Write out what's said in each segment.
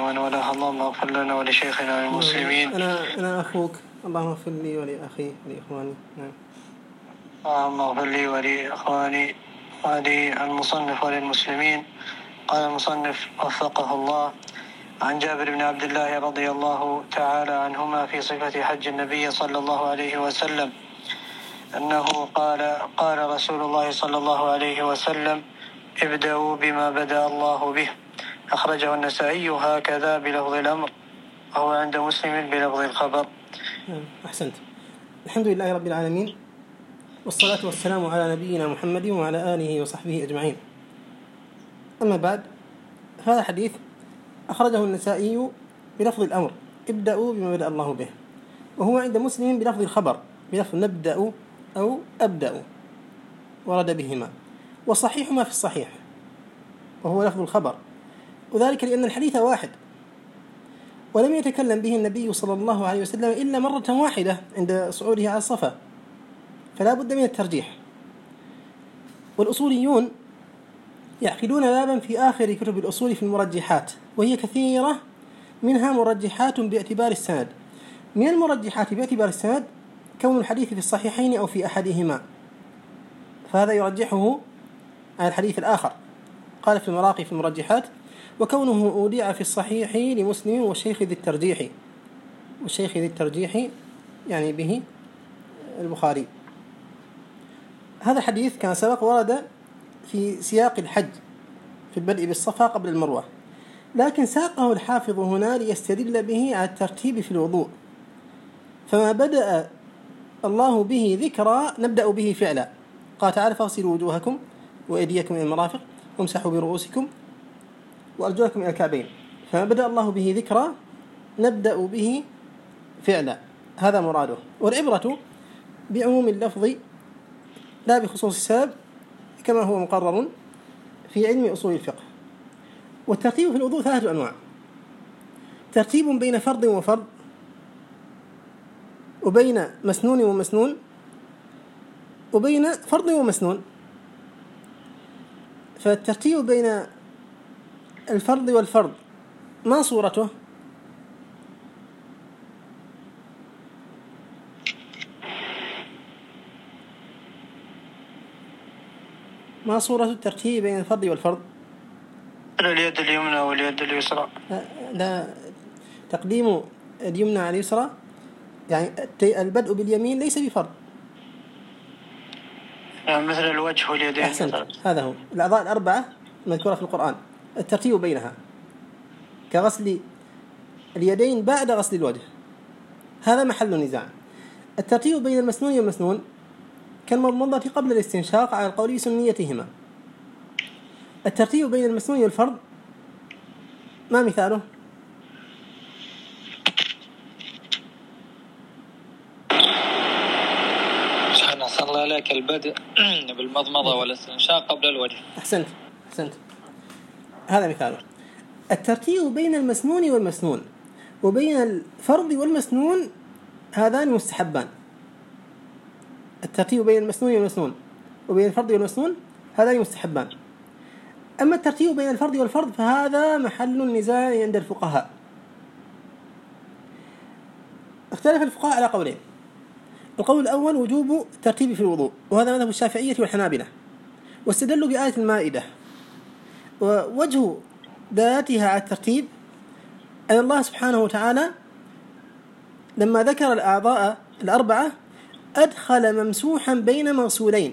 ومن والاه. اللهم اغفر لنا ولشيخنا المسلمين. أنا أخوك، اللهم اغفر لي ولأخي ولإخواني. اللهم اغفر لي ولإخواني وللمصنف وللمسلمين. قال المصنف وفقه الله: عن جابر بن عبد الله رضي الله تعالى عنهما في صفة حج النبي صلى الله عليه وسلم أنه قال رسول الله صلى الله عليه وسلم: ابدأوا بما بدأ الله به. أخرجه النسائي هكذا بلفظ الأمر، وهو عند مسلم بلفظ الخبر. أحسنت. الحمد لله رب العالمين، والصلاة والسلام على نبينا محمد وعلى آله وصحبه أجمعين. أما بعد، هذا حديث أخرجه النسائي بلفظ الأمر: ابدأوا بما بدأ الله به، وهو عند مسلم بلفظ الخبر بلفظ نبدأ أو أبدأ، ورد بهما. والصحيح ما في الصحيح، وهو لفظ الخبر، وذلك لأن الحديث واحد، ولم يتكلم به النبي صلى الله عليه وسلم إلا مرة واحدة عند صعوده على الصفا، فلا بد من الترجيح. والأصوليون يعقدون بابا في آخر كتب الأصول في المرجحات، وهي كثيرة، منها مرجحات باعتبار السند. من المرجحات باعتبار السند كون الحديث في الصحيحين أو في أحدهما، فهذا يرجحه على الحديث الآخر. قال في المراقي في المرجحات: وكونه أودع في الصحيح لمسلم والشيخ ذي الترجيح. والشيخ ذي الترجيح يعني به البخاري. هذا الحديث كان سبق ورد في سياق الحج في البدء بالصفا قبل المروة، لكن ساقه الحافظ هنا ليستدل به على الترتيب في الوضوء. فما بدأ الله به ذكرى نبدأ به فعلا. قال تعالى: فاغسلوا وجوهكم وأيديكم إلى المرافق وامسحوا برؤوسكم وأرجلكم إلى الكعبين. فما بدأ الله به ذكرى نبدأ به فعلا، هذا مراده. والعبرة بعموم اللفظ لا بخصوص السبب، كما هو مقرر في علم أصول الفقه. والترتيب في الوضوء 3 أنواع: ترتيب بين فرض وفرض، وبين مسنون ومسنون، وبين فرض ومسنون. فالترتيب بين الفرض والفرض ما صورته؟ ما صورة الترتيب بين الفرض والفرض؟ اليد اليمنى واليد اليسرى. لا، تقديم اليمنى على اليسرى، يعني البدء باليمين ليس بفرض. مثل الوجه واليدين. أحسنت، هذا هو. الأعضاء الأربعة مذكورة في القرآن، الترتيب بينها كغسل اليدين بعد غسل الوجه، هذا محل نزاع. الترتيب بين المسنون والمسنون كالمضمضة قبل الاستنشاق على القول بسنيتهما. الترتيب بين المسنون والفرض ما مثاله؟ صلى عليك البدء بالمضمضة والاستنشاق قبل الوجه. أحسنت، هذا مثاله. الترتيب بين المسنون والمسنون وبين الفرض والمسنون هذان مستحبان. الترتيب بين المسنون والمسنون وبين الفرض والمسنون هذان مستحبان. أما الترتيب بين الفرض والفرض فهذا محل النزاع عند الفقهاء. اختلف الفقهاء على قولين: القول الأول وجوب الترتيب في الوضوء، وهذا مذهب الشافعية والحنابلة، واستدلوا بآية المائدة. ووجه دلالتها على الترتيب أن الله سبحانه وتعالى لما ذكر الأعضاء الأربعة أدخل ممسوحا بين مغسولين.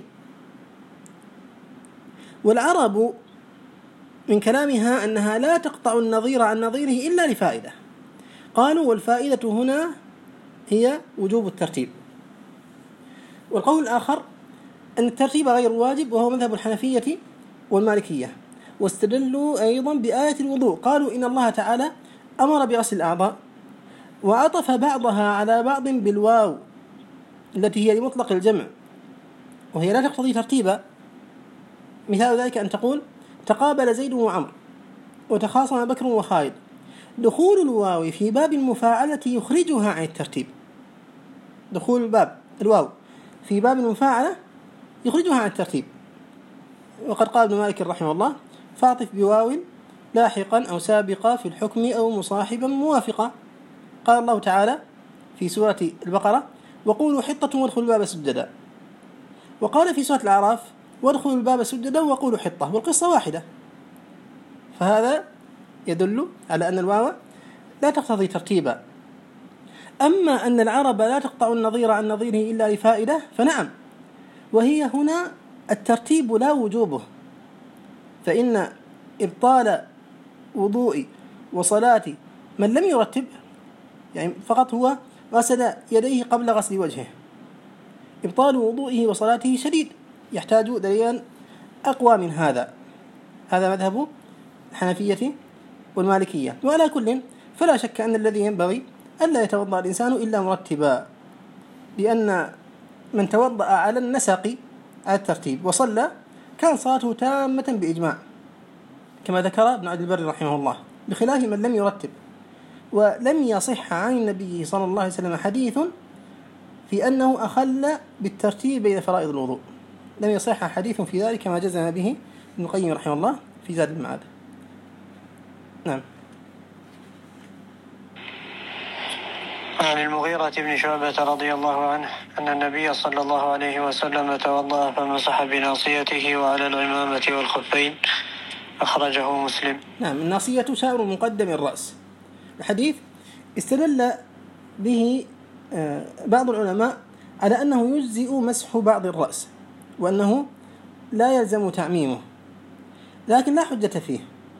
والعرب من كلامها أنها لا تقطع النظير عن نظيره إلا لفائدة، قالوا والفائدة هنا هي وجوب الترتيب. والقول الآخر أن الترتيب غير واجب، وهو مذهب الحنفية والمالكية، واستدلوا أيضا بآية الوضوء، قالوا إن الله تعالى أمر بغسل الأعضاء وعطف بعضها على بعض بالواو التي هي لمطلق الجمع، وهي لا تقتضي ترتيبا. مثال ذلك أن تقول: تقابل زيد وعمر وتخاصم بكر وخالد. دخول الواو في باب المفاعلة يخرجها عن الترتيب. دخول الواو في باب المفاعلة يخرجها عن الترتيب. وقد قال ابن مالك رحمه الله: فاعطف بواو لاحقا أو سابقا في الحكم أو مصاحبا موافقا. قال الله تعالى في سورة البقرة: وقولوا حطة وادخلوا الباب سجدا. وقال في سورة الأعراف: وادخلوا الباب سجدا وقولوا حطة، والقصة واحدة. فهذا يدل على أن الواو لا تقتضي ترتيبا. أما أن العرب لا تقطع النظير عن نظيره إلا لفائدة فنعم، وهي هنا الترتيب لا وجوبه، فإن إبطال وضوء وصلاة من لم يرتب يعني فقط هو غسل يديه قبل غسل وجهه، إبطال وضوئه وصلاته شديد، يحتاج دليلا أقوى من هذا. هذا مذهب الحنفية والمالكية. وعلى كل فلا شك أن الذي ينبغي ألا يتوضأ الإنسان إلا مرتبا، لأن من توضأ على النسق على الترتيب وصلى كان صلاته تامة بإجماع، كما ذكر ابن عبد البر رحمه الله، بخلاف من لم يرتب. ولم يصح عن النبي صلى الله عليه وسلم حديث في أنه أخل بالترتيب بين فرائض الوضوء، لم يصح حديث في ذلك كما جزم به ابن القيم رحمه الله في زاد المعاد. نعم. عن المغيرة بن شعبة رضي الله عنه أن النبي صلى الله عليه وسلم توضأ فمسح بناصيته وعلى العمامة والخفين، أخرجه مسلم. نعم. الناصية شعر مقدم الرأس. الحديث استدل به بعض العلماء على أنه يجزئ مسح بعض الرأس، وأنه لا يلزم تعميمه، لكن لا حجة فيه.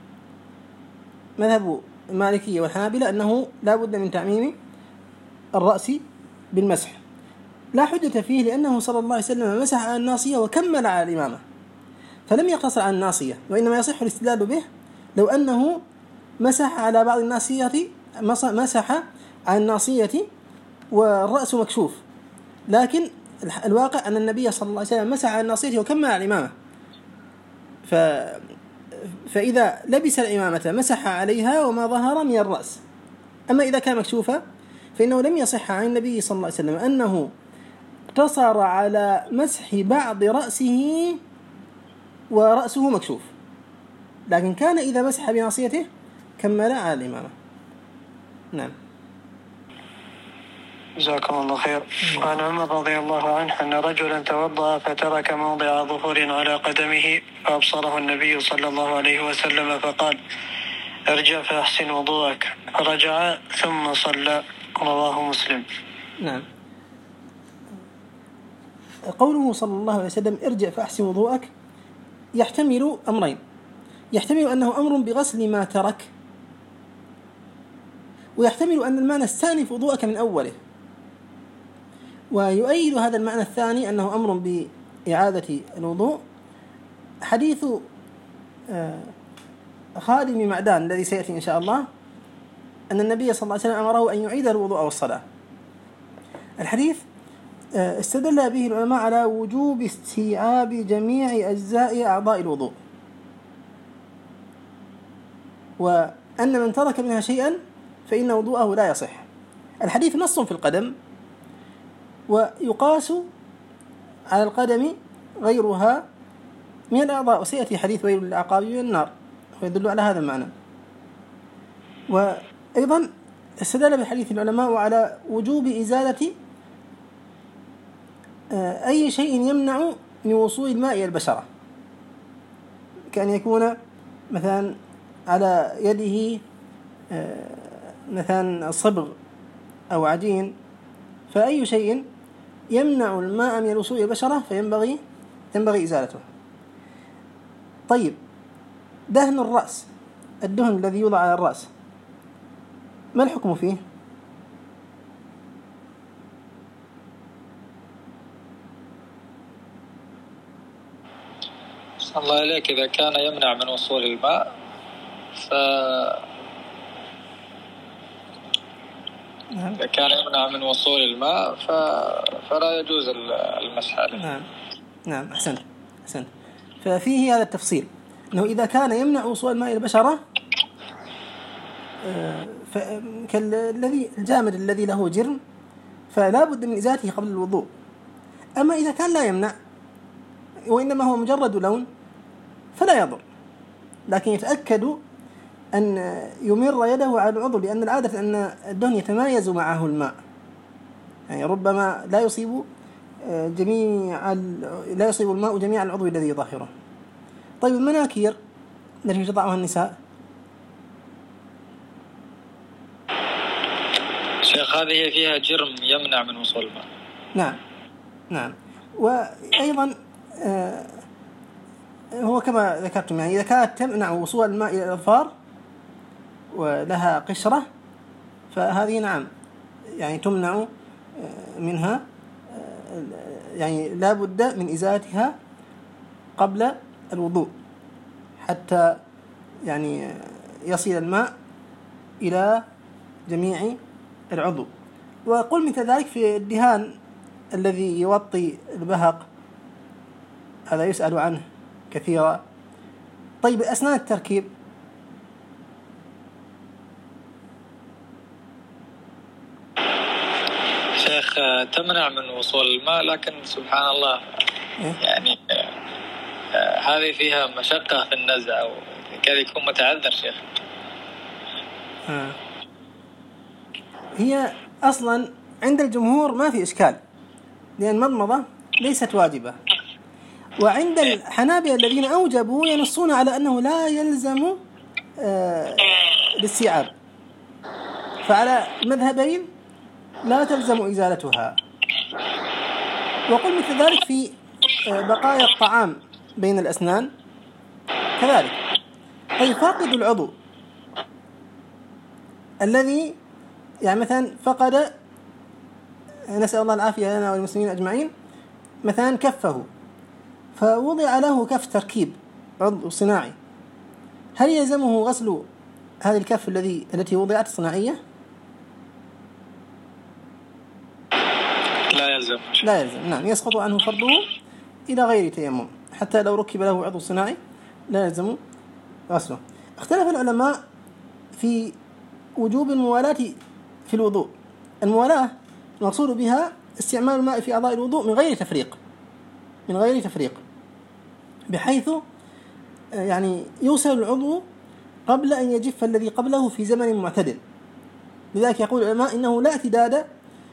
مذهب المالكية والحنابلة أنه لا بد من تعميم الرأس بالمسح، لا حجة فيه، لأنه صلى الله عليه وسلم مسح على الناصية وكمل على الإمامة، فلم يقتصر على الناصية. وإنما يصح الاستدلال به لو أنه مسح على بعض الناصية، مسح على الناصية والرأس مكشوف، لكن الواقع أن النبي صلى الله عليه وسلم مسح على الناصية وكمل على الإمامة، فإذا لبس الإمامة مسح عليها وما ظهر من الرأس. أما إذا كان مكشوفا فإنه لم يصح عن النبي صلى الله عليه وسلم أنه اقتصر على مسح بعض رأسه ورأسه مكشوف، لكن كان إذا مسح بناصيته كمل على الإمامة. نعم. جزاكم الله خير. وعن عمر رضي الله عنه أن رجلا توضأ فترك موضع ظفر على قدمه فأبصره النبي صلى الله عليه وسلم فقال: ارجع فأحسن وضوءك، فرجع ثم صلى، رواه مسلم. نعم. قوله صلى الله عليه وسلم ارجع فأحسن وضوءك يحتمل أمرين: يحتمل أنه أمر بغسل ما ترك، ويحتمل أن المعنى الثاني في وضوءك من أوله. ويؤيد هذا المعنى الثاني أنه أمر بإعادة الوضوء حديث خادم معدان الذي سيأتي إن شاء الله، أن النبي صلى الله عليه وسلم أمره أن يعيد الوضوء والصلاة. الحديث استدل به العلماء على وجوب استيعاب جميع أجزاء أعضاء الوضوء، وأن من ترك منها شيئا فإن وضوءه لا يصح. الحديث نص في القدم، ويقاس على القدم غيرها من الأعضاء، وسيأتي حديث ويل للأعقاب من النار ويدل على هذا المعنى. وأيضا استدل بحديث العلماء على وجوب إزالة أي شيء يمنع من وصول الماء إلى البشرة، كأن يكون مثلا على يده مثلا صبغ أو عجين، فأي شيء يمنع الماء من الوصول إلى البشرة ينبغي إزالته. طيب، دهن الرأس، الدهن الذي يوضع على الرأس، ما الحكم فيه؟ الله عليك، إذا كان يمنع من وصول الماء إذا كان يمنع من وصول الماء فلا يجوز المسح عليه. نعم. أحسنت. ففيه هذا التفصيل، أنه إذا كان يمنع وصول الماء إلى البشرة كالذي الجامد الذي له جرم فلا بد من إزالته قبل الوضوء. أما إذا كان لا يمنع وإنما هو مجرد لون فلا يضر، لكن يتأكد أن يمر يده على العضو، لأن العادة أن الدهن يتمايز معه الماء، يعني ربما لا يصيب الماء جميع العضو الذي يظاهره. طيب المناكير التي تضعها النساء؟ شيخ هذه فيها جرم يمنع من وصول الماء. نعم. وأيضا هو كما ذكرتم، يعني إذا كانت تمنع وصول الماء إلى الأظفار ولها قشرة فهذه نعم يعني تمنع منها، يعني لا بد من إزالتها قبل الوضوء حتى يعني يصل الماء إلى جميع العضو. وقل مثل ذلك في الدهان الذي يوطي البهق، هذا يسأل عنه كثيرا. طيب أسنان التركيب؟ شيخ تمنع من وصول الماء، لكن سبحان الله يعني هذه فيها مشقة في النزع وكذا يكون متعذر شيخ. هي أصلا عند الجمهور ما في إشكال، لأن المضمضة ليست واجبة. وعند الحنابلة الذين أوجبوا ينصون على أنه لا يلزم الاستيعاب، فعلى مذهبين لا تلزم إزالتها. وقل مثل ذلك في بقايا الطعام بين الأسنان كذلك. أي فاقد العضو الذي يعني مثلا فقد، نسأل الله العافية لنا والمسلمين أجمعين، مثلا كفه فوضع له كف تركيب عضو صناعي، هل يلزمه غسل هذه الكف التي وضعت صناعية؟ لا يلزم. نعم، يسقط عنه فرضه إلى غير تيمم، حتى لو ركب له عضو صناعي لا يلزم غسله. اختلف العلماء في وجوب الموالاة في الوضوء. الموالاة المقصود بها استعمال الماء في أعضاء الوضوء من غير تفريق، بحيث يعني يوصل العضو قبل أن يجف الذي قبله في زمن معتدل. لذلك يقول العلماء إنه لا اعتداد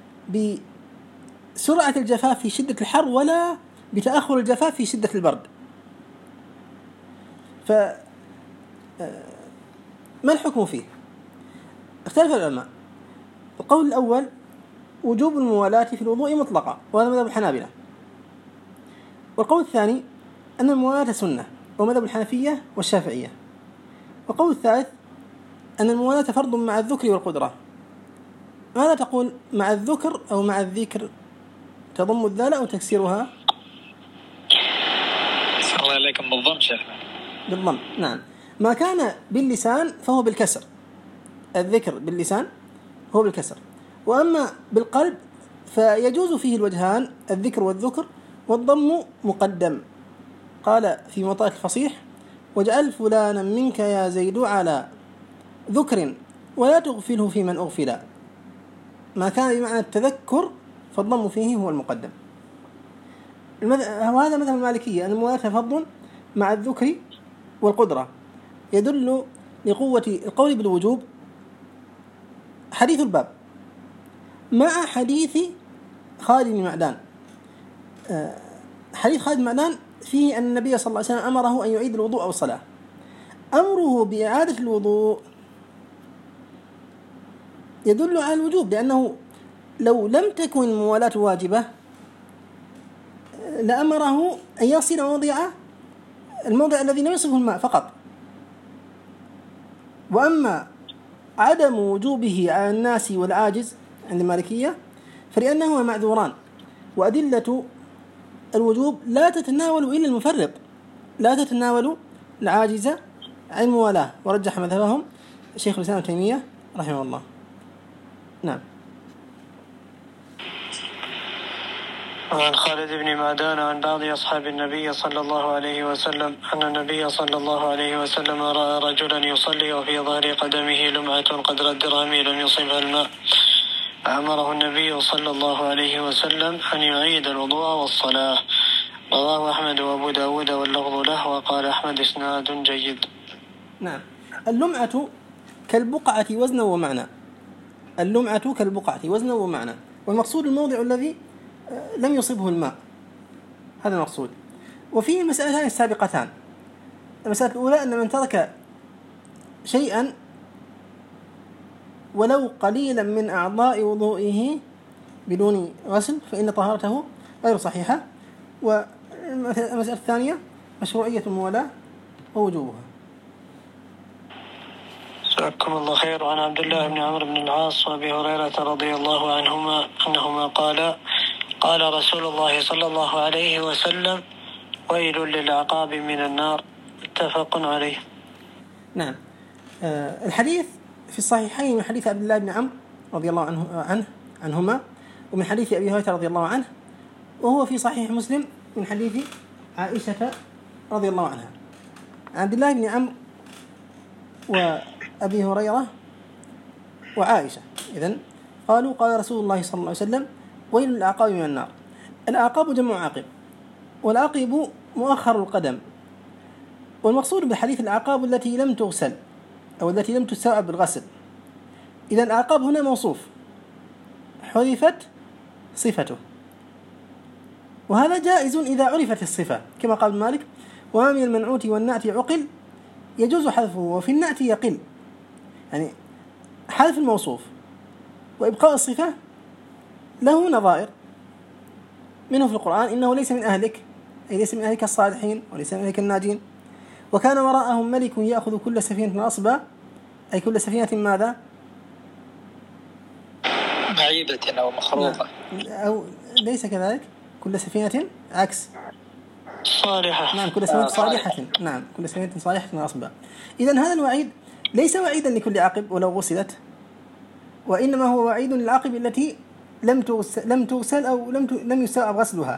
بسرعة الجفاف في شدة الحر ولا بتأخر الجفاف في شدة البرد. فما الحكم فيه؟ اختلف العلماء. القول الأول وجوب الموالاة في الوضوء مطلقة، وهذا مذهب الحنابلة. والقول الثاني أن الموالاة سنة، ومذهب الحنفية والشافعية. والقول الثالث أن الموالاة فرض مع الذكر والقدرة. ماذا تقول مع الذكر أو مع الذكر؟ تضم الذال أو تكسيرها؟ الله عليكم بالضم شيخنا. بالضم، نعم. ما كان باللسان فهو بالكسر، الذكر باللسان هو بالكسر. وأما بالقلب فيجوز فيه الوجهان، الذكر والذكر، والضم مقدم. قال في مطاة الفصيح: واجعل فلانا منك يا زيد على ذكر ولا تغفله في من أغفل. ما كان بمعنى التذكر فالضم فيه هو المقدم. وهذا مثل المالكية أن الموالاة فرض مع الذكر والقدرة. يدل لقوة القول بالوجوب حديث الباب مع حديث خالد بن معدان. حديث خالد بن معدان فيه أن النبي صلى الله عليه وسلم أمره أن يعيد الوضوء أو الصلاة. أمره بإعادة الوضوء يدل على الوجوب، لأنه لو لم تكن الموالاة واجبة لأمره أن يصل الموضع الذي لم يصفه الماء فقط. وأما عدم وجوبه على الناس والعاجز عند المالكية فلأنهما معذوران، وأدلة الوجوب لا تتناول إلا المفرط، لا تتناول العاجز عن الموالاة. ورجح مذهبهم شيخ الإسلام ابن تيمية رحمه الله. نعم. عن خالد بن معدان عن بعض أصحاب النبي صلى الله عليه وسلم أن النبي صلى الله عليه وسلم رأى رجلا يصلي وفي ظهر قدمه لمعة قدر الدرهم لم يصبها الماء، أمره النبي صلى الله عليه وسلم أن يعيد الوضوء والصلاة. رواه أحمد وأبو داود واللفظ له، وقال أحمد إسناد جيد. نعم. اللمعة كالبقعة وزنا ومعنى. اللمعة كالبقعة وزنا ومعنى، والمقصود الموضع الذي لم يصبه الماء، هذا المقصود. وفيه مسألتان سابقتان. المسألة الأولى أن من ترك شيئا ولو قليلا من أعضاء وضوئه بدون غسل فإن طهارته غير صحيحة. والمسألة الثانية مشروعية الموالاة ووجوبها. جزاكم الله خير. عن عبد الله بن عمرو بن العاص وأبي هريرة رضي الله عنهما أنهما قال رسول الله صلى الله عليه وسلم: ويل للعقاب من النار. متفق عليه. نعم. الحديث في الصحيحين من حديث عبد الله بن عمرو رضي الله عنهما، ومن حديث أبي هريرة رضي الله عنه، وهو في صحيح مسلم من حديث عائشة رضي الله عنها. عبد الله بن عمرو وأبي هريرة وعائشة إذن قالوا: قال رسول الله صلى الله عليه وسلم: ويل للأعقاب من النار. الأعقاب جمع عاقب، والعاقب مؤخر القدم. والمقصود بالحديث الأعقاب التي لم تغسل أو التي لم تستوعب بالغسل. إذن الأعقاب هنا موصوف حذفت صفته، وهذا جائز إذا عرفت الصفة، كما قال مالك: وما من المنعوت والنعت عقل يجوز حذفه وفي النعت يقل. يعني حذف الموصوف وإبقاء الصفة له نظائر، منه في القرآن: إنه ليس من أهلك، أي ليس من أهلك الصالحين وليس من أهلك الناجين. وكان وراءهم ملك يأخذ كل سفينة نصبا، أي كل سفينة ماذا؟ بعيدة أو مخروطة. أو ليس كذلك، كل سفينة عكس صالحة. نعم، كل سفينة صالحة. نعم، كل سفينة صالحة نصبا. إذن هذا الوعيد ليس وعيدا لكل عاقب ولو غسلت، وإنما هو وعيد للعاقب التي لم تغسل أو لم يستوعب غسلها.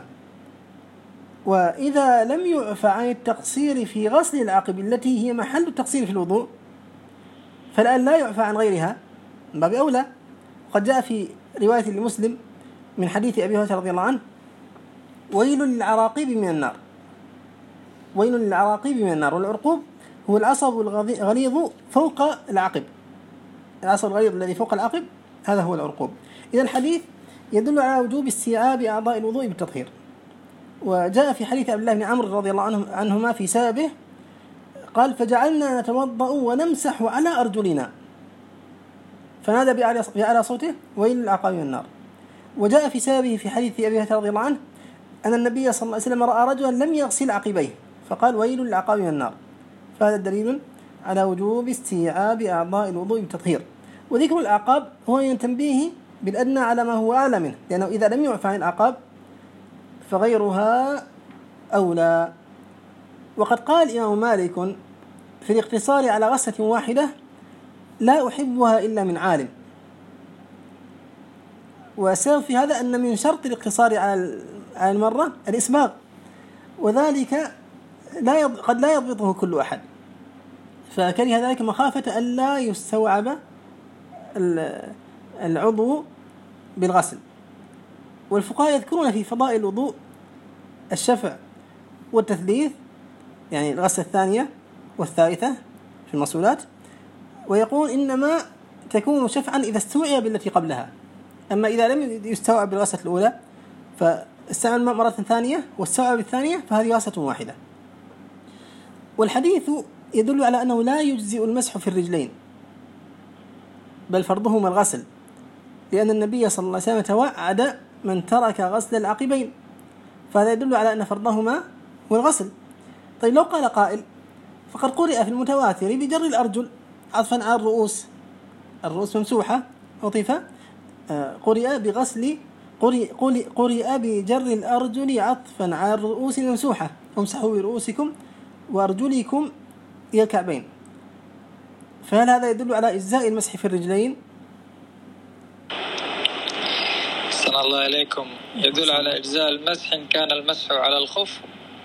وإذا لم يعفى عن التقصير في غسل العاقب التي هي محل التقصير في الوضوء، فالآن لا يعفى عن غيرها من باب أولى. وقد جاء في رواية لمسلم من حديث أبي هريرة رضي الله عنه: ويل للعراقيب من النار. ويل للعراقيب من النار. والعرقوب هو العصب الغليظ فوق العقب، العصب الغليظ الذي فوق العقب هذا هو العرقوب. إذا الحديث يدل على وجوب استيعاب أعضاء الوضوء بالتطهير. وجاء في حديث عبد الله بن عمرو رضي الله عنهما في سابه قال: فجعلنا نتوضأ ونمسح على أرجلنا، فنادى بأعلى صوته: ويل للعقاب من النار. وجاء في سابه في حديث أبي هريرة رضي الله عنه أن النبي صلى الله عليه وسلم رأى رجلا لم يغسل عقبيه فقال: ويل للعقاب من النار. فهذا دليل على وجوب استيعاب أعضاء الوضوء بالتطهير. وذكر الأعقاب هو ينتبه بالأدنى على ما هو أعلى منه، لأنه إذا لم يعفى عن الأعقاب فغيرها أولى. وقد قال الإمام مالك في الاقتصار على غسلة واحدة: لا أحبها إلا من عالم. والسبب في هذا أن من شرط الاقتصار على المرة الإسباغ، وذلك قد لا يضبطه كل أحد، فكره ذلك مخافة أن لا يستوعب العضو بالغسل. والفقهاء يذكرون في فضائل الوضوء الشفع والتثليث، يعني الغسلة الثانية والثالثة في المغسولات، ويقول إنما تكون شفعا إذا استوعب بالتي قبلها، أما إذا لم يستوعب بالغسلة الأولى فاستعمل مرة ثانية واستوعب بالثانية فهذه غسلة واحدة. والحديث يدل على أنه لا يجزئ المسح في الرجلين، بل فرضهما الغسل، لأن النبي صلى الله عليه وسلم توعد من ترك غسل العقبين، فهذا يدل على أن فرضهما هو الغسل. طيب لو قال قائل: فقد قرئ في المتواتر بجر الأرجل عطفا على الرؤوس ممسوحة، عطف قرئ بغسل قرئ بجر الأرجل عطفا على الرؤوس الممسوحة، وامسحوا برؤوسكم وأرجلكم إلى الكعبين. فهل هذا يدل على إجزاء المسح في الرجلين؟ أحسن الله عليكم. يدل على إجزاء المسح إن كان المسح على الخف،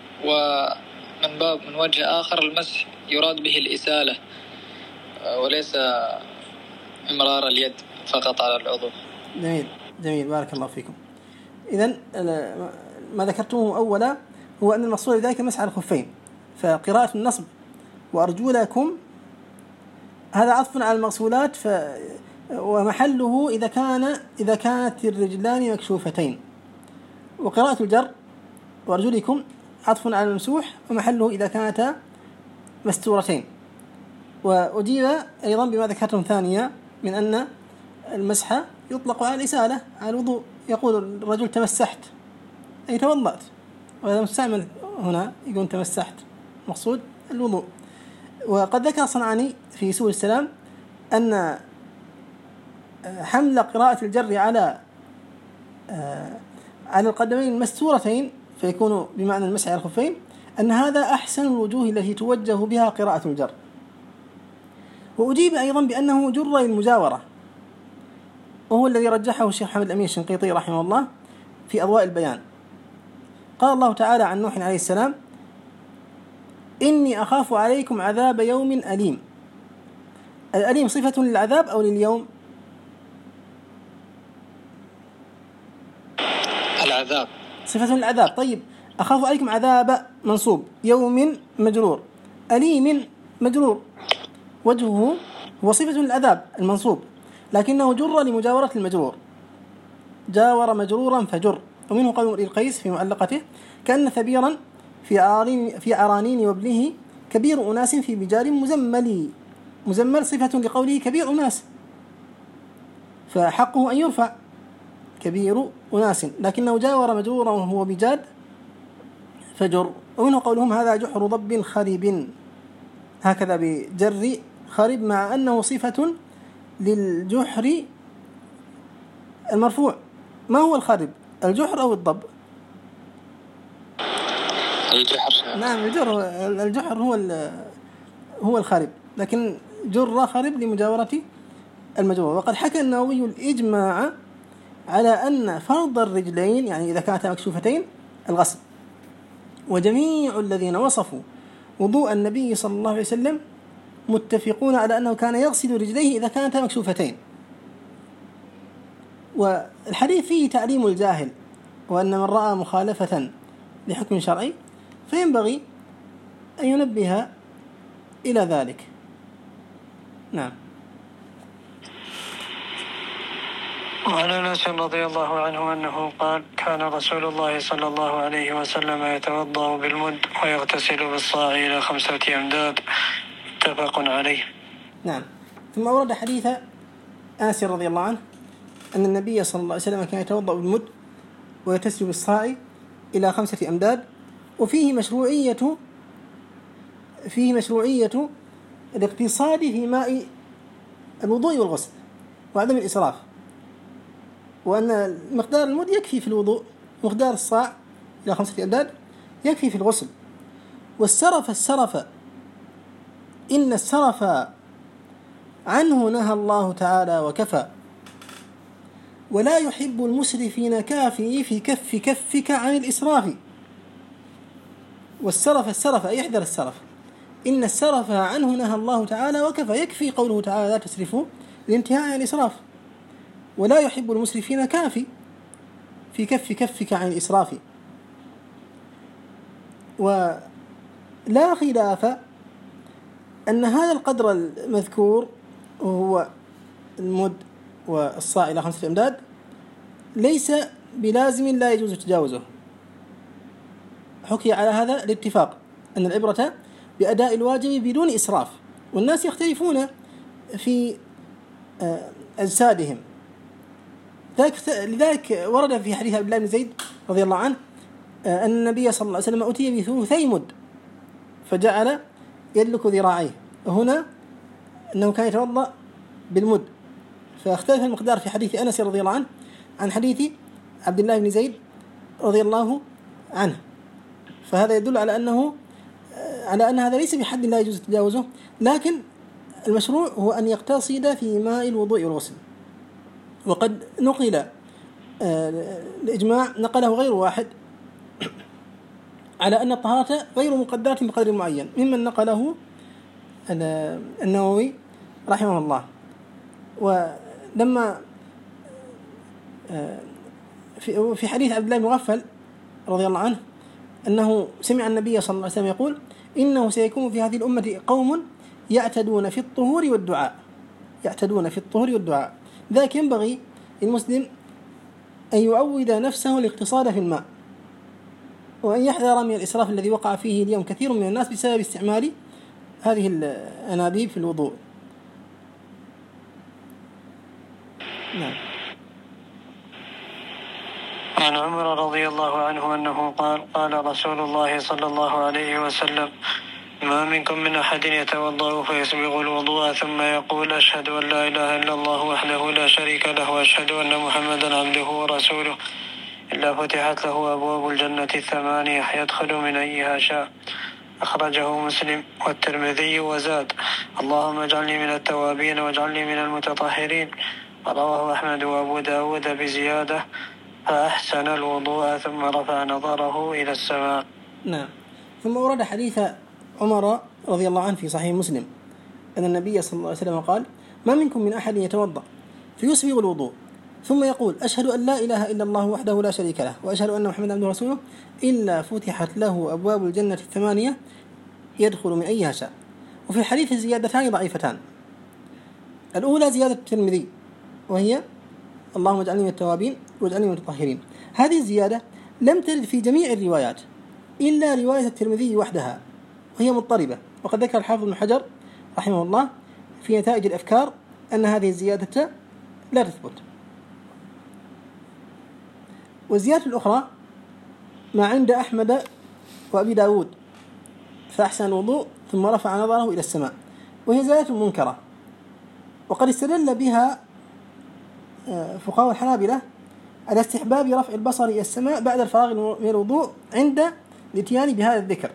ومن وجه آخر المسح يراد به الإسالة وليس إمرار اليد فقط على العضو. جميل بارك الله فيكم. إذن ما ذكرته أولا هو أن المقصود بذلك المسح على الخفين، فقراءة النصب وأرجلكم هذا عطف على المغسولات، ومحله إذا كانت الرجلان مكشوفتين. وقراءة الجر وأرجلكم عطف على الممسوح، ومحله إذا كانتا مستورتين. وأجيب أيضا بما ذكرتم ثانية من أن المسح يطلق على الإسالة، على الوضوء. يقول الرجل تمسحت أي توضأت، وهذا مستعمل هنا، يقول تمسحت، مقصود الوضوء. وقد ذكر صنعاني في سبل السلام أن حمل قراءة الجر على القدمين المستورتين فيكون بمعنى المسح على الخفين، أن هذا أحسن الوجوه التي توجه بها قراءة الجر. وأجيب أيضا بأنه جر المجاورة، وهو الذي رجحه الشيخ محمد الأمين الشنقيطي رحمه الله في أضواء البيان. قال الله تعالى عن نوح عليه السلام: إني أخاف عليكم عذاب يوم أليم. الأليم صفة للعذاب أو لليوم؟ العذاب صفة للعذاب. طيب، أخاف عليكم عذاب منصوب، يوم مجرور، أليم مجرور، وجهه هو صفة للعذاب المنصوب، لكنه جر لمجاورة المجرور، جاور مجرورا فجر. ومنه قول امرئ القيس في معلقته: كأن ثبيرا في عرانين وابنه كبير أناس في بجار مزمل. مزمل صفة لقوله كبير أناس، فحقه أن يرفع كبير أناس، لكنه جاور مجرورا وهو بجاد فجر. ومنه قولهم: هذا جحر ضب خرب، هكذا بجر خرب، مع أنه صفة للجحر المرفوع. ما هو الخرب، الجحر أو الضب؟ الجحر. نعم، الجحر هو الخرب، لكن جر خرب لمجاورة المجرور. وقد حكى النووي الإجماع على أن فرض الرجلين، يعني إذا كانتا مكشوفتين، الغسل. وجميع الذين وصفوا وضوء النبي صلى الله عليه وسلم متفقون على أنه كان يغسل رجليه إذا كانتا مكشوفتين. والحديث فيه تعليم الجاهل، وأن من رأى مخالفة لحكم شرعي فينبغي أن ينبه إلى ذلك. نعم. وعن أنس رضي الله عنه أنه قال: كان رسول الله صلى الله عليه وسلم يتوضأ بالمد ويغتسل بالصاع إلى 5 أمداد، متفق عليه. نعم. ثم أورد حديث أنس رضي الله عنه أن النبي صلى الله عليه وسلم كان يتوضأ بالمد ويغتسل بالصاع إلى 5 أمداد، وفيه مشروعية الاقتصاد في ماء الوضوء والغسل وعدم الإسراف، وأن مقدار المد يكفي في الوضوء، مقدار الصاع إلى 5 أمداد يكفي في الغسل. والسرف إن السرف عنه نهى الله تعالى وكفى، ولا يحب المسرفين كافي في كفك عن الإسراف. والسرف أي يحذر السرف. إن السرف عنه نهى الله تعالى وكفى، يكفي قوله تعالى: لا تسرفوا، للانتهاء عن الإسراف. ولا يحب المسرفين كافي في كفك عن الإسراف. ولا خلاف أن هذا القدر المذكور، وهو المد والصاع إلى 5 أمداد، ليس بلازم لا يجوز تجاوزه. حكي على هذا الاتفاق أن العبرة بأداء الواجب بدون إسراف، والناس يختلفون في أجسادهم. لذلك ورد في حديث عبد الله بن زيد رضي الله عنه أن النبي صلى الله عليه وسلم أتي بثلثي مد فجعل يدلك ذراعيه، وهنا أنه كان يتوضأ بالمد، فاختلف المقدار في حديث أنس رضي الله عنه عن حديث عبد الله بن زيد رضي الله عنه. فهذا يدل على أن هذا ليس بحد لا يجوز تجاوزه، لكن المشروع هو أن يقتصد في ماء الوضوء والغسل. وقد نقل الإجماع نقله غير واحد على أن الطهارة غير مقدرة بقدر معين، ممن نقله النووي رحمه الله. ولما في حديث عبد الله بن مغفل رضي الله عنه أنه سمع النبي صلى الله عليه وسلم يقول: إنه سيكون في هذه الأمة قوم يعتدون في الطهور والدعاء، يعتدون في الطهور والدعاء. ذلك ينبغي للمسلم أن يعود نفسه الاقتصاد في الماء، وأن يحذر من الإسراف الذي وقع فيه اليوم كثير من الناس بسبب استعمال هذه الأنابيب في الوضوء. نعم. عن عمر رضي الله عنه أنه قال رسول الله صلى الله عليه وسلم: ما منكم من أحد يتوضأ فيسبغ الوضوء ثم يقول: أشهد أن لا إله إلا الله وحده لا شريك له وأشهد أن محمدا عبده ورسوله إلا فتحت له أبواب الجنة 8 يدخل من أيها شاء. أخرجه مسلم والترمذي وزاد: اللهم اجعلني من التوابين واجعلني من المتطهرين. رواه أحمد وأبو داود بزيادة: فأحسن الوضوء ثم رفع نظره إلى السماء. نعم. ثم ورد حديث عمر رضي الله عنه في صحيح مسلم أن النبي صلى الله عليه وسلم قال: ما منكم من أحد يتوضأ فيسبغ الوضوء ثم يقول: أشهد أن لا إله إلا الله وحده لا شريك له وأشهد أن محمدا عبده ورسوله إلا فتحت له أبواب الجنة 8 يدخل من أيها شاء. وفي الحديث زيادتان ضعيفتان. الأولى زيادة الترمذي وهي: اللهم اجعلني من التوابين واجعلني من المتطهرين. هذه الزيادة لم ترد في جميع الروايات إلا رواية الترمذي وحدها، وهي مضطربة. وقد ذكر الحافظ ابن حجر رحمه الله في نتائج الأفكار أن هذه الزيادة لا تثبت. والزيادة الأخرى ما عند أحمد وأبي داود: فأحسن الوضوء ثم رفع نظره إلى السماء، وهي زيادة منكرة. وقد استدل بها فقهاء الحنابلة على استحباب رفع البصر إلى السماء بعد الفراغ من الوضوء عند الاتيان بهذا الذكر.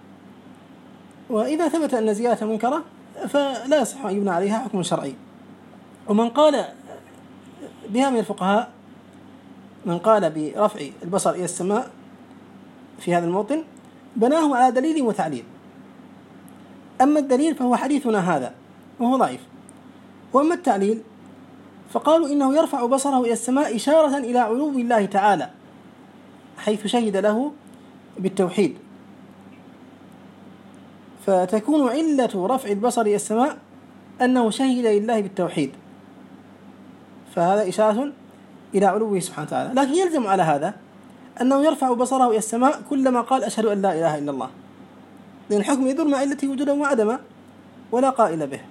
وإذا ثبت أن زيادة منكرة فلا يصح أن يبنى عليها حكم شرعي. ومن قال بها من الفقهاء من قال برفع البصر إلى السماء في هذا الموطن بناه على دليل وتعليل. أما الدليل فهو حديثنا هذا وهو ضعيف، وأما التعليل فقالوا إنه يرفع بصره إلى السماء إشارة إلى علو الله تعالى حيث شهد له بالتوحيد، فتكون علة رفع البصر إلى السماء أنه شهد لله بالتوحيد، فهذا إشارة إلى علوه سبحانه وتعالى. لكن يلزم على هذا أنه يرفع بصره إلى السماء كلما قال: أشهد أن لا إله إلا الله، لأن الحكم يدور مع علته وجودا وعدما ولا قائل به.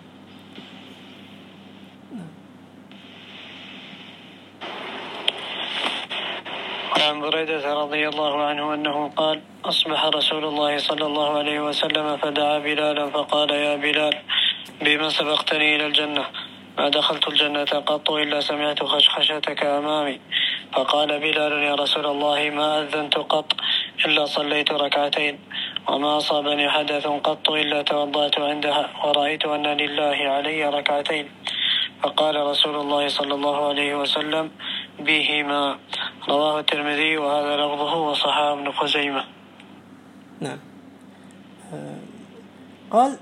عن بريدة رضي الله عنه أنه قال: أصبح رسول الله صلى الله عليه وسلم فدعا بلالا فقال: يا بلال، بما سبقتني إلى الجنة؟ ما دخلت الجنة قط إلا سمعت خشخشتك أمامي. فقال بلال: يا رسول الله، ما أذنت قط إلا صليت ركعتين، وما أصابني حدث قط إلا توضأت عندها، ورأيت أن لله علي ركعتين. فقال رسول الله صلى الله عليه وسلم: بهما. رواه الترمذي وهذا لفظه وصححه ابن خزيمة. نعم. قال: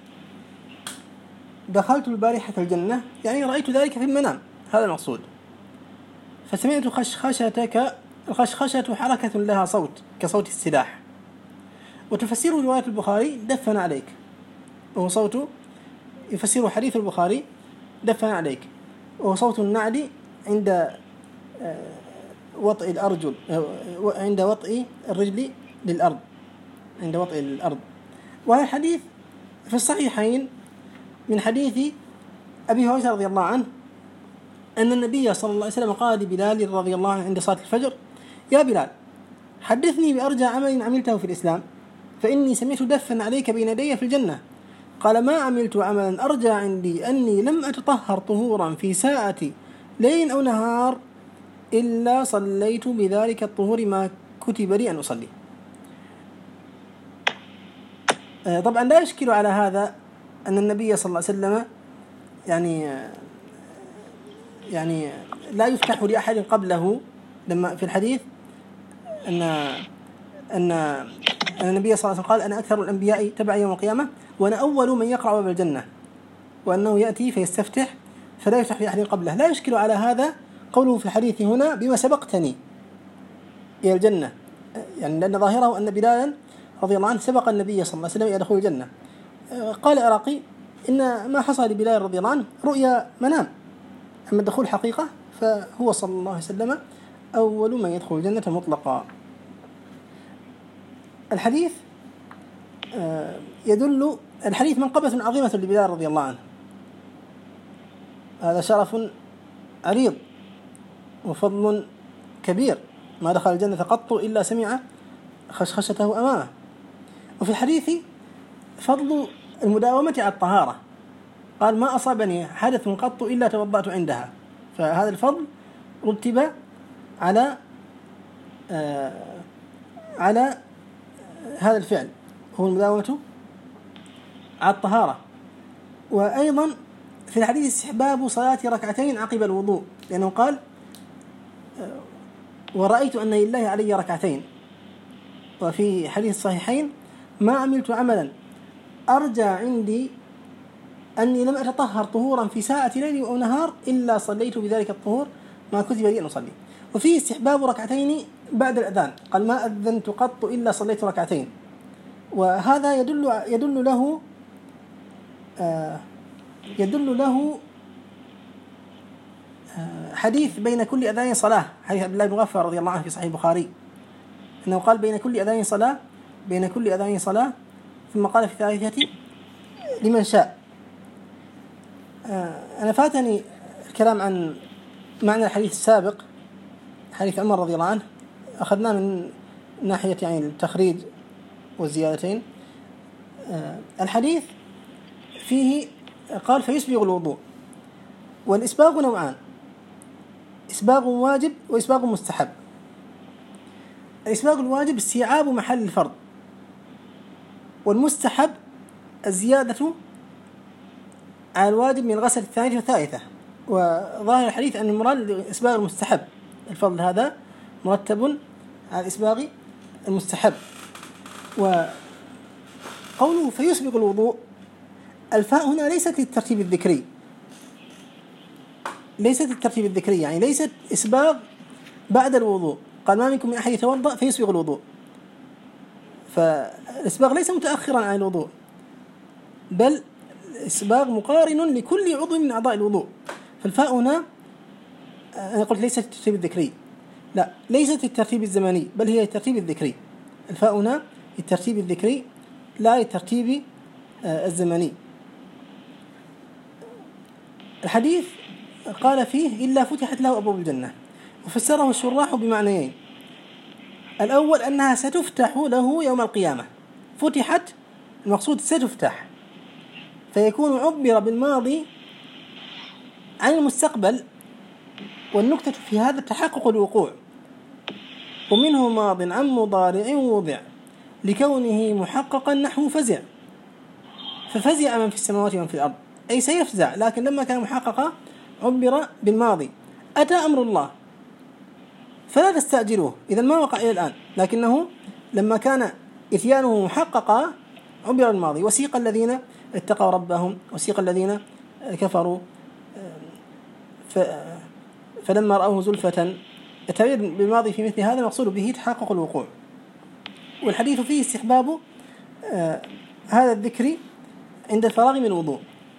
دخلت البارحة الجنة، يعني رأيت ذلك في المنام، هذا المقصود. فسمعت خشخشتك. الخشخشة حركة لها صوت كصوت السلاح، وتفسير رواية البخاري دفن عليك، وهو صوت يفسر حديث البخاري دفن عليك، وهو صوت النعل عند وطئ الأرجل، عند وطئ الرجل للأرض، عند وطئ الأرض. وهذا الحديث في الصحيحين من حديث أبي هريرة رضي الله عنه أن النبي صلى الله عليه وسلم قال لبلال رضي الله عنه عند صلاة الفجر: يا بلال، حدثني بأرجى عمل عملته في الإسلام، فإني سمعت دفا عليك بين يدي في الجنة. قال: ما عملت عملا أرجى عندي أني لم أتطهر طهورا في ساعة ليل أو نهار إلا صليت بذلك الطهور ما كتب لي أن أصلي. طبعا لا يشكل على هذا أن النبي صلى الله عليه وسلم يعني لا يفتح لأحد قبله، لما في الحديث أن النبي صلى الله عليه وسلم قال: أنا أكثر الأنبياء تبعا يوم القيامة وأنا أول من يقرأ باب الجنة، وأنه يأتي فيستفتح فلا يفتح لأحد قبله. لا يشكل على هذا قوله في الحديث هنا: بما سبقتني إلى الجنة، يعني لأن ظاهره أن بلالا رضي الله عنه سبق النبي صلى الله عليه وسلم إلى دخول الجنة. قال العراقي: إن ما حصل لبلال رضي الله عنه رؤيا منام، أما الدخول حقيقة فهو صلى الله عليه وسلم أول من يدخل الجنة مطلقا. الحديث يدل الحديث منقبة عظيمة لبلال رضي الله عنه، هذا شرف عريض وفضل كبير، ما دخل الجنة قط إلا سمع خشخشته أمامه. وفي الحديث فضل المداومة على الطهارة، قال ما أصابني حدث قط إلا توضأت عندها، فهذا الفضل رتب على هذا الفعل، هو المداومة على الطهارة. وأيضا في الحديث استحباب صلاة ركعتين عقب الوضوء، لأنه قال ورأيت أن لله علي ركعتين. وفي حديث الصحيحين ما عملت عملا أرجى عندي أني لم أتطهر طهورا في ساعة ليل أو نهار إلا صليت بذلك الطهور ما كتب لي أن أصلي. وفيه استحباب ركعتين بعد الأذان، قال ما أذنت قط إلا صليت ركعتين، وهذا يدل له حديث بين كل أذان صلاة، حديث عبد الله بن مغفر رضي الله عنه في صحيح البخاري أنه قال بين كل أذان صلاة ثم قال في الثالثة لمن شاء. أنا فاتني الكلام عن معنى الحديث السابق، حديث عمر رضي الله عنه، أخذناه من ناحية يعني التخريج والزيادتين. الحديث فيه قال فيسبغ الوضوء، والإسباغ نوعان، إسباغ واجب وإسباغ مستحب. الإسباغ الواجب استيعاب محل الفرض، والمستحب الزيادة على الواجب من الغسل الثانية والثالثة. وظاهر الحديث أن المراد إسباغ المستحب، الفضل هذا مرتب على الإسباغ المستحب. وقوله فيسبغ الوضوء، الفاء هنا ليست للترتيب الذكري، يعني ليست إسباغ بعد الوضوء، قال ما منكم من أحد يتوضأ فيسبغ الوضوء، فالإسباغ ليس متأخرا عن الوضوء، بل إسباغ مقارن لكل عضو من أعضاء الوضوء. فالفاء هنا أنا قلت ليست الترتيب الذكري، لا، ليست الترتيب الزمني، بل هي الترتيب الذكري. الفاء هنا الترتيب الذكري لا الترتيب الزمني. الحديث قال فيه إلا فتحت له أبواب الجنة، وفسره الشراح بمعنيين. الأول أنها ستفتح له يوم القيامة، فتحت المقصود ستفتح، فيكون عبر بالماضي عن المستقبل، والنكتة في هذا تحقق الوقوع، ومنه ماض عن مضارع وضع لكونه محققا نحو فزع، ففزع من في السماوات ومن في الأرض، أي سيفزع، لكن لما كان محققا عبر بالماضي. أتى أمر الله فلا تستعجلوه، إذا ما وقع إلى الآن، لكنه لما كان إتيانه محققا عبر الماضي. وسيق الذين اتقوا ربهم وسيق الذين كفروا فلما رأوه زلفة. التعبير بالماضي في مثل هذا المقصود به تحقق الوقوع. والحديث فيه استحباب هذا الذكر عند الفراغ من الوضوء.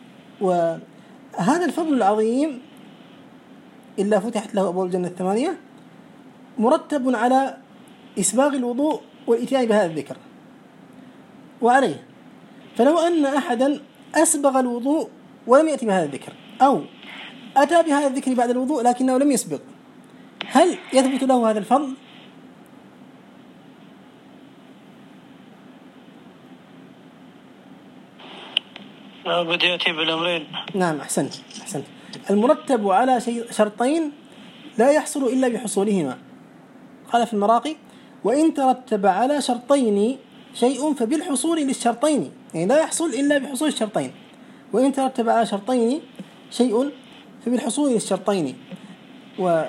وهذا الفضل العظيم إلا فتحت له أبواب الجنة 8 مرتب على إسباغ الوضوء والإتيان بهذا الذكر وعليه. فلو أن أحدا أسبغ الوضوء ولم يأتي بهذا الذكر، أو أتى بهذا الذكر بعد الوضوء لكنه لم يسبغ، هل يثبت له هذا الفضل؟ بدي يأتي بالأمرين. نعم، أحسنت. المرتب على شرطين لا يحصل إلا بحصولهما. قال في المراقي وإن ترتب على شرطين شيء فبالحصول للشرطين، يعني لا يحصل إلا بحصول الشرطين. وإن ترتب على شرطين شيء فبالحصول للشرطين. ورد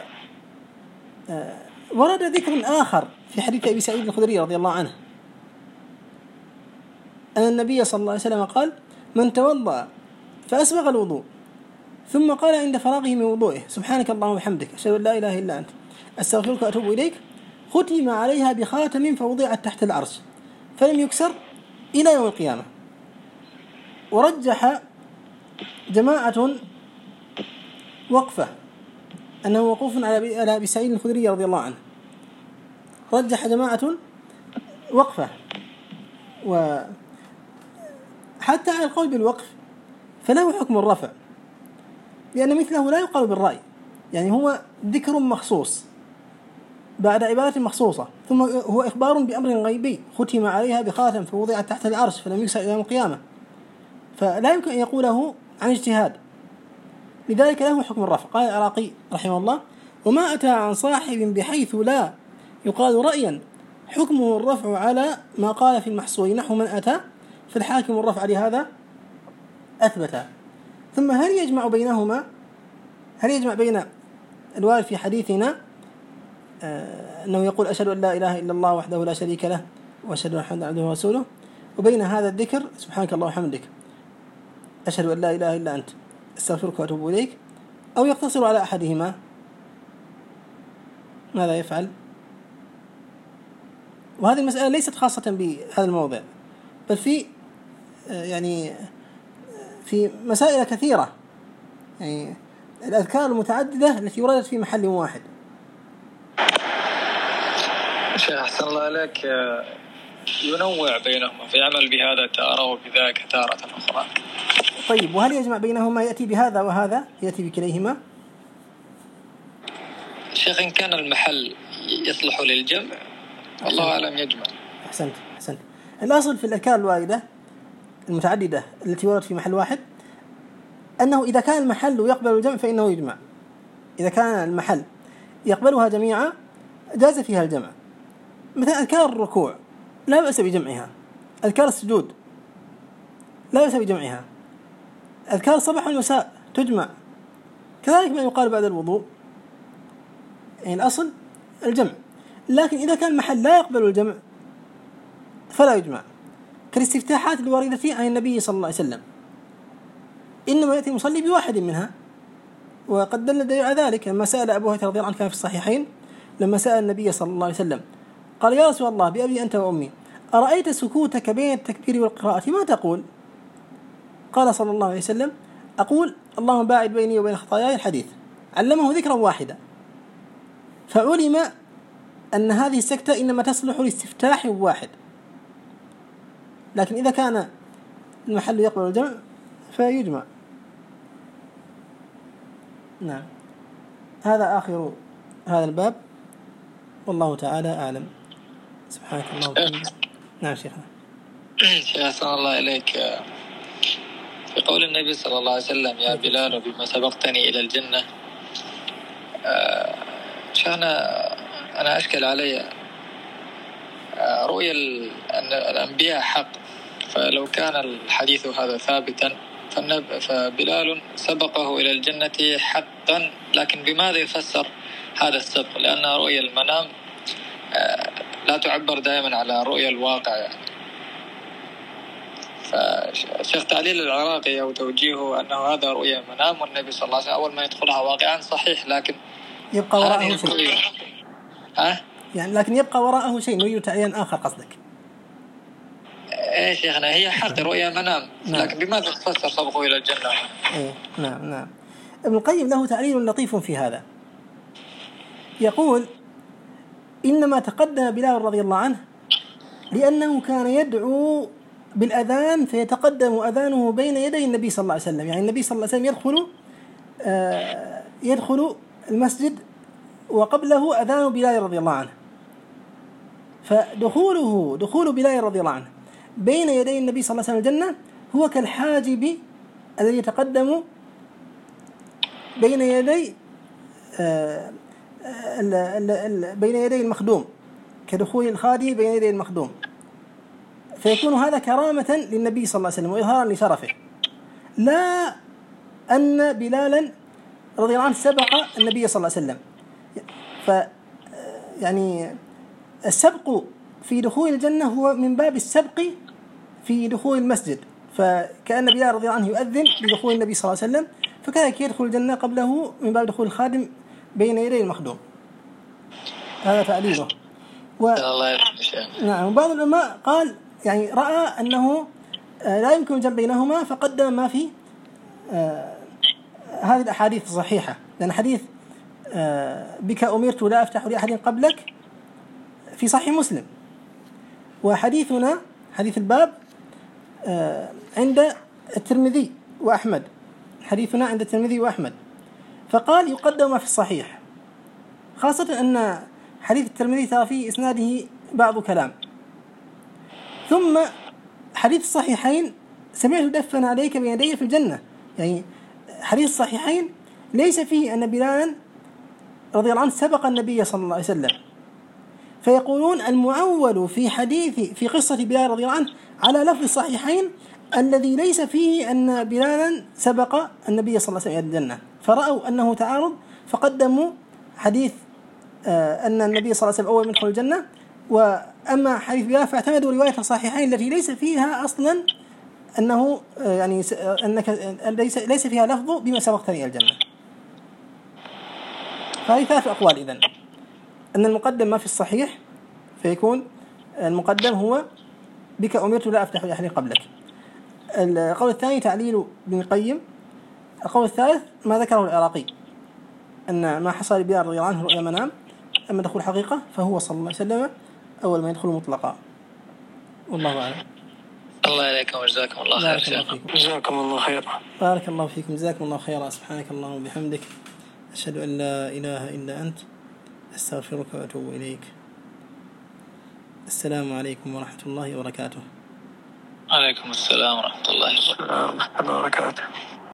ذكر آخر في حديث أبي سعيد الخدري رضي الله عنه أن النبي صلى الله عليه وسلم قال من توضأ فأسبغ الوضوء ثم قال عند فراغه من وضوئه سبحانك اللهم وبحمدك أشهد أن لا إله إلا أنت أستغفرك وأتوب إليك، ختم عليها بخاتم فوضعت تحت العرش فلم يكسر إلى يوم القيامة. ورجح جماعة وقفة، أنه وقوف على أبي سعيد الخدري رضي الله عنه. رجح جماعة وقفة. وحتى على القول بالوقف فله حكم الرفع، لأن مثله لا يقال بالرأي، يعني هو ذكر مخصوص بعد عبارة مخصوصة، ثم هو إخبار بأمر غيبي ختم عليها بخاتم فوضعت تحت العرش فلم يكسر إلى يوم القيامة، فلا يمكن أن يقوله عن اجتهاد، لذلك له حكم الرفع. قال العراقي رحمه الله: وما أتى عن صاحب بحيث لا يقال رأيا حكمه الرفع على ما قال في المحصول نحو من أتى، فالحاكم الرفع لهذا أثبت. ثم هل يجمع بين الوارد في حديثنا أنه يقول أشهد أن لا إله إلا الله وحده لا شريك له وأشهد أن محمدا عبده ورسوله، وبين هذا الذكر سبحانك اللهم وبحمدك أشهد أن لا إله إلا أنت استغفرك وأتوب إليك، أو يقتصر على أحدهما؟ ماذا يفعل؟ وهذه المسألة ليست خاصة بهذا الموضع، بل في مسائل كثيرة، يعني الأذكار المتعددة التي وردت في محل واحد. شيخ أحسن الله عليك، ينوع بينهما فيعمل بهذا تارة وبذاك تارة أخرى. طيب، وهل يجمع بينهما يأتي بهذا وهذا يأتي بكليهما؟ شيخ إن كان المحل يصلح للجمع الله أعلم يجمع. أحسنت. الأصل في الأذكار الواردة المتعددة التي وردت في محل واحد أنه إذا كان المحل يقبل الجمع فإنه يجمع. إذا كان المحل يقبلها جميعا جاز فيها الجمع، مثل أذكار الركوع لا بأس بجمعها، أذكار السجود لا بأس بجمعها، أذكار الصباح والمساء تجمع، كذلك ما يقال بعد الوضوء، يعني الأصل الجمع. لكن إذا كان المحل لا يقبل الجمع فلا يجمع، كالاستفتاحات الواردة عن النبي صلى الله عليه وسلم، إنما يأتي المصلي بواحد منها، وقد دل على ذلك لما سأل أبو هريرة رضي الله عنه كان في الصحيحين، لما سأل النبي صلى الله عليه وسلم قال: يا رسول الله بأبي أنت وأمي أرأيت سكوتك بين التكبير والقراءة ما تقول؟ قال صلى الله عليه وسلم: أقول اللهم باعد بيني وبين خطاياي. الحديث علمه ذكرا واحدا، فعلم أن هذه السكتة إنما تصلح لاستفتاح واحد، لكن إذا كان المحل يقبل الجمع فيجمع. نعم، هذا آخر هذا الباب، والله تعالى أعلم. سبحانك اللهم وبحمدك. نعم شيخنا. شيخ الله إليك، في قول النبي صلى الله عليه وسلم: يا بلال بما سبقتني إلى الجنة، أنا أشكل علي رؤية أن الأنبياء حق، فلو كان الحديث هذا ثابتا فبلال سبقه إلى الجنة حقا، لكن بماذا يفسر هذا السبق؟ لأن رؤية المنام لا تعبر دائما على رؤية الواقع يعني. فشيخ تعليل العراقي أو توجيهه أنه هذا رؤية منام، والنبي صلى الله عليه وسلم أول ما يدخلها واقعا صحيح، لكن يبقى وراءه شيء. يعني لكن يبقى وراءه شيء، نريد تعيين آخر قصدك؟ إيه شيخنا، هي حق رؤية منام. نعم. لكن بماذا تفسر سبقه إلى الجنة؟ إيه نعم. ابن القيم له تعليل لطيف في هذا، يقول: إنما تقدم بلال رضي الله عنه لأنه كان يدعو بالأذان فيتقدم أذانه بين يدي النبي صلى الله عليه وسلم، يعني النبي صلى الله عليه وسلم يدخل المسجد وقبله أذان بلال رضي الله عنه، فدخول بلال رضي الله عنه بين يدي النبي صلى الله عليه وسلم الجنة هو كالحاجب الذي يتقدم بين يدي المخدوم، كدخول الخادم بين يدي المخدوم، فيكون هذا كرامة للنبي صلى الله عليه وسلم وإظهارا لشرفه، لا أن بلالا رضي الله عنه سبق النبي صلى الله عليه وسلم. يعني السبق في دخول الجنة هو من باب السبق في دخول المسجد، فكأن بلال رضي الله عنه يؤذن بدخول النبي صلى الله عليه وسلم، فكذلك يدخل الجنة قبله من باب دخول الخادم بين يدي المخدوم. هذا تعليله. نعم، بعض العلماء قال يعني رأى أنه لا يمكن الجمع بينهما، فقدم ما في هذه الأحاديث الصحيحة، لأن حديث بك أمرت لا أفتح لأحد قبلك في صحيح مسلم، وحديثنا حديث الباب عند الترمذي وأحمد، حديثنا عند الترمذي وأحمد، فقال يقدم ما في الصحيح، خاصة أن حديث الترمذي ترى فيه إسناده بعض كلام. ثم حديث الصحيحين سمعت دفن عليك بين يدي في الجنة، يعني حديث الصحيحين ليس فيه أن بلالا رضي الله عنه سبق النبي صلى الله عليه وسلم، فيقولون المعول في قصة بلال رضي الله عنه على لفظ الصحيحين الذي ليس فيه أن بلالا سبق النبي صلى الله عليه وسلم إلى الجنة، فرأوا أنه تعارض فقدموا حديث أن النبي صلى الله عليه وسلم أول من يدخل الجنة، وأما حديث بلال فاعتمدوا رواية الصحيحين التي ليس فيها أصلا أنه يعني أنك ليس فيها لفظ بما سبقتني إلى الجنة. فهذه 3 أقوال إذن، أن المقدم ما في الصحيح فيكون المقدم هو بك أمرت لا أفتح لأحد قبلك. القول الثاني تعليل ابن القيم. القول الثالث ما ذكره العراقي أن ما حصل لبلال رضي الله عنه رؤيا منام، أما دخول حقيقة فهو صلى الله عليه وسلم أول ما يدخل مطلقا. والله أعلم. الله عليكم وجزاكم الله خير. جزاكم الله خير. بارك الله فيكم، جزاكم الله خيرا. سبحانك اللهم وبحمدك، أشهد أن لا إله إلا أنت، أستغفرك وأتوب إليك. السلام عليكم ورحمة الله وبركاته. عليكم السلام ورحمة الله وبركاته.